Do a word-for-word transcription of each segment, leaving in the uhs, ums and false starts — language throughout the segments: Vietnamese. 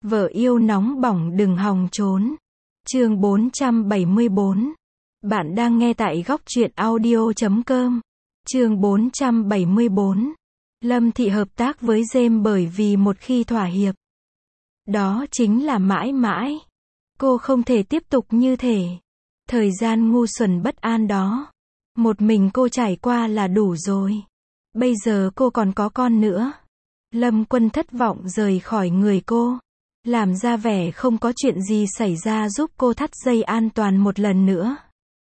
Vợ yêu nóng bỏng đừng hòng trốn. Chương bốn trăm bảy mươi bốn. Bạn đang nghe tại góc truyện audio chấm com. Chương bốn trăm bảy mươi bốn. Lâm Thị hợp tác với James bởi vì một khi thỏa hiệp, đó chính là mãi mãi. Cô không thể tiếp tục như thể. Thời gian ngu xuẩn bất an đó, một mình cô trải qua là đủ rồi. Bây giờ cô còn có con nữa. Lâm Quân thất vọng rời khỏi người cô, làm ra vẻ không có chuyện gì xảy ra giúp cô thắt dây an toàn một lần nữa.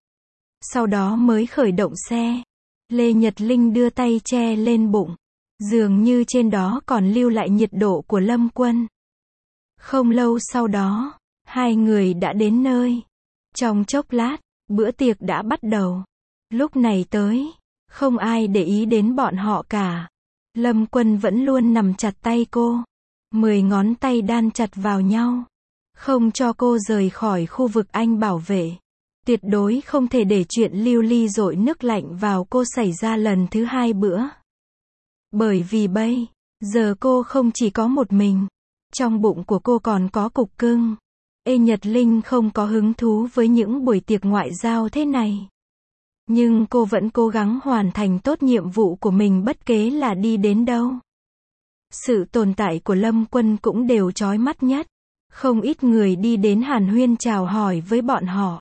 Sau đó mới khởi động xe. Lê Nhật Linh đưa tay che lên bụng. Dường như trên đó còn lưu lại nhiệt độ của Lâm Quân. Không lâu sau đó, hai người đã đến nơi. Trong chốc lát, bữa tiệc đã bắt đầu. Lúc này tới, không ai để ý đến bọn họ cả. Lâm Quân vẫn luôn nằm chặt tay cô. Mười ngón tay đan chặt vào nhau, không cho cô rời khỏi khu vực anh bảo vệ. Tuyệt đối không thể để chuyện lưu ly dội nước lạnh vào cô xảy ra lần thứ hai bữa. Bởi vì bây giờ cô không chỉ có một mình, trong bụng của cô còn có cục cưng. Ê Nhật Linh không có hứng thú với những buổi tiệc ngoại giao thế này. Nhưng cô vẫn cố gắng hoàn thành tốt nhiệm vụ của mình bất kể là đi đến đâu. Sự tồn tại của Lâm Quân cũng đều chói mắt nhất. Không ít người đi đến hàn huyên chào hỏi với bọn họ.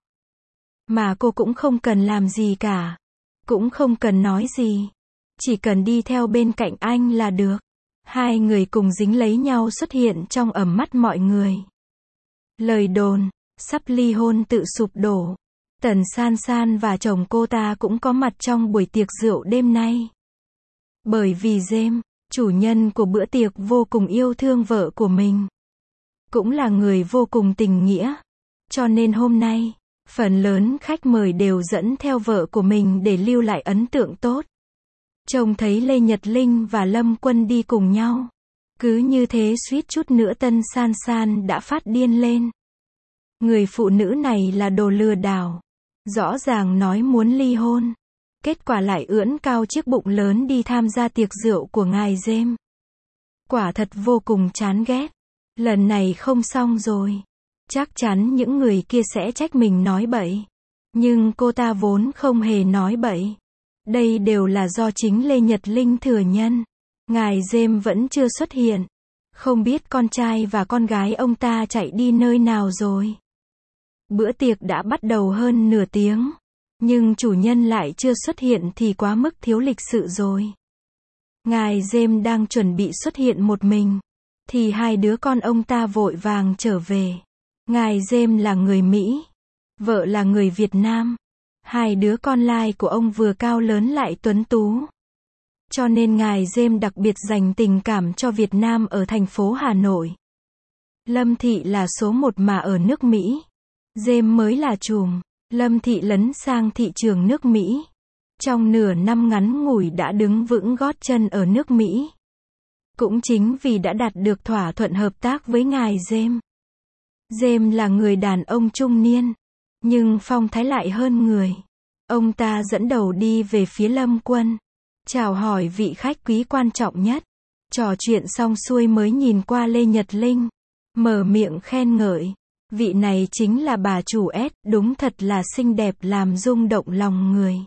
Mà cô cũng không cần làm gì cả. Cũng không cần nói gì. Chỉ cần đi theo bên cạnh anh là được. Hai người cùng dính lấy nhau xuất hiện trong ầm mắt mọi người. Lời đồn sắp ly hôn tự sụp đổ. Tần San San và chồng cô ta cũng có mặt trong buổi tiệc rượu đêm nay. Bởi vì James, chủ nhân của bữa tiệc, vô cùng yêu thương vợ của mình. Cũng là người vô cùng tình nghĩa. Cho nên hôm nay, phần lớn khách mời đều dẫn theo vợ của mình để lưu lại ấn tượng tốt. Trông thấy Lê Nhật Linh và Lâm Quân đi cùng nhau. Cứ như thế suýt chút nữa Tần San San đã phát điên lên. Người phụ nữ này là đồ lừa đảo. Rõ ràng nói muốn ly hôn. Kết quả lại ưỡn cao chiếc bụng lớn đi tham gia tiệc rượu của ngài James. Quả thật vô cùng chán ghét. Lần này không xong rồi. Chắc chắn những người kia sẽ trách mình nói bậy. Nhưng cô ta vốn không hề nói bậy. Đây đều là do chính Lê Nhật Linh thừa nhận. Ngài James vẫn chưa xuất hiện. Không biết con trai và con gái ông ta chạy đi nơi nào rồi. Bữa tiệc đã bắt đầu hơn nửa tiếng. Nhưng chủ nhân lại chưa xuất hiện thì quá mức thiếu lịch sự rồi. Ngài James đang chuẩn bị xuất hiện một mình. Thì hai đứa con ông ta vội vàng trở về. Ngài James là người Mỹ. Vợ là người Việt Nam. Hai đứa con lai của ông vừa cao lớn lại tuấn tú. Cho nên ngài James đặc biệt dành tình cảm cho Việt Nam ở thành phố Hà Nội. Lâm Thị là số một mà ở nước Mỹ. James mới là trùm. Lâm Thị lấn sang thị trường nước Mỹ. Trong nửa năm ngắn ngủi đã đứng vững gót chân ở nước Mỹ. Cũng chính vì đã đạt được thỏa thuận hợp tác với ngài James. James là người đàn ông trung niên. Nhưng phong thái lại hơn người. Ông ta dẫn đầu đi về phía Lâm Quân. Chào hỏi vị khách quý quan trọng nhất. Trò chuyện xong xuôi mới nhìn qua Lê Nhật Linh. Mở miệng khen ngợi. Vị này chính là bà chủ S, đúng thật là xinh đẹp làm rung động lòng người.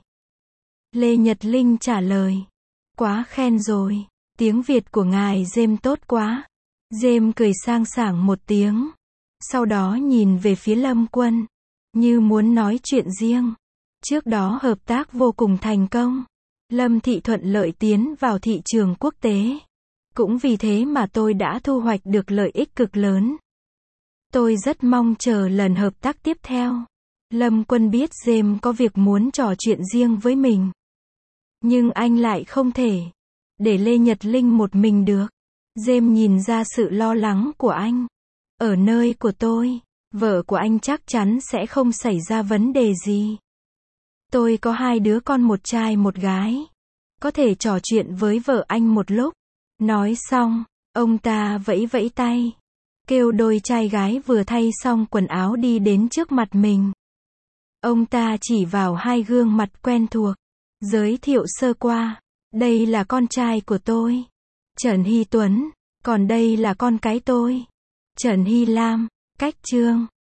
Lê Nhật Linh trả lời. Quá khen rồi. Tiếng Việt của ngài James tốt quá. James cười sang sảng một tiếng. Sau đó nhìn về phía Lâm Quân. Như muốn nói chuyện riêng. Trước đó hợp tác vô cùng thành công. Lâm Thị thuận lợi tiến vào thị trường quốc tế. Cũng vì thế mà tôi đã thu hoạch được lợi ích cực lớn. Tôi rất mong chờ lần hợp tác tiếp theo. Lâm Quân biết James có việc muốn trò chuyện riêng với mình. Nhưng anh lại không thể để Lê Nhật Linh một mình được. James nhìn ra sự lo lắng của anh. Ở nơi của tôi, vợ của anh chắc chắn sẽ không xảy ra vấn đề gì. Tôi có hai đứa con, một trai một gái. Có thể trò chuyện với vợ anh một lúc. Nói xong, ông ta vẫy vẫy tay. Kêu đôi trai gái vừa thay xong quần áo đi đến trước mặt mình. Ông ta chỉ vào hai gương mặt quen thuộc. Giới thiệu sơ qua. Đây là con trai của tôi, Trần Hy Tuấn. Còn đây là con cái tôi, Trần Hy Lam, cách chương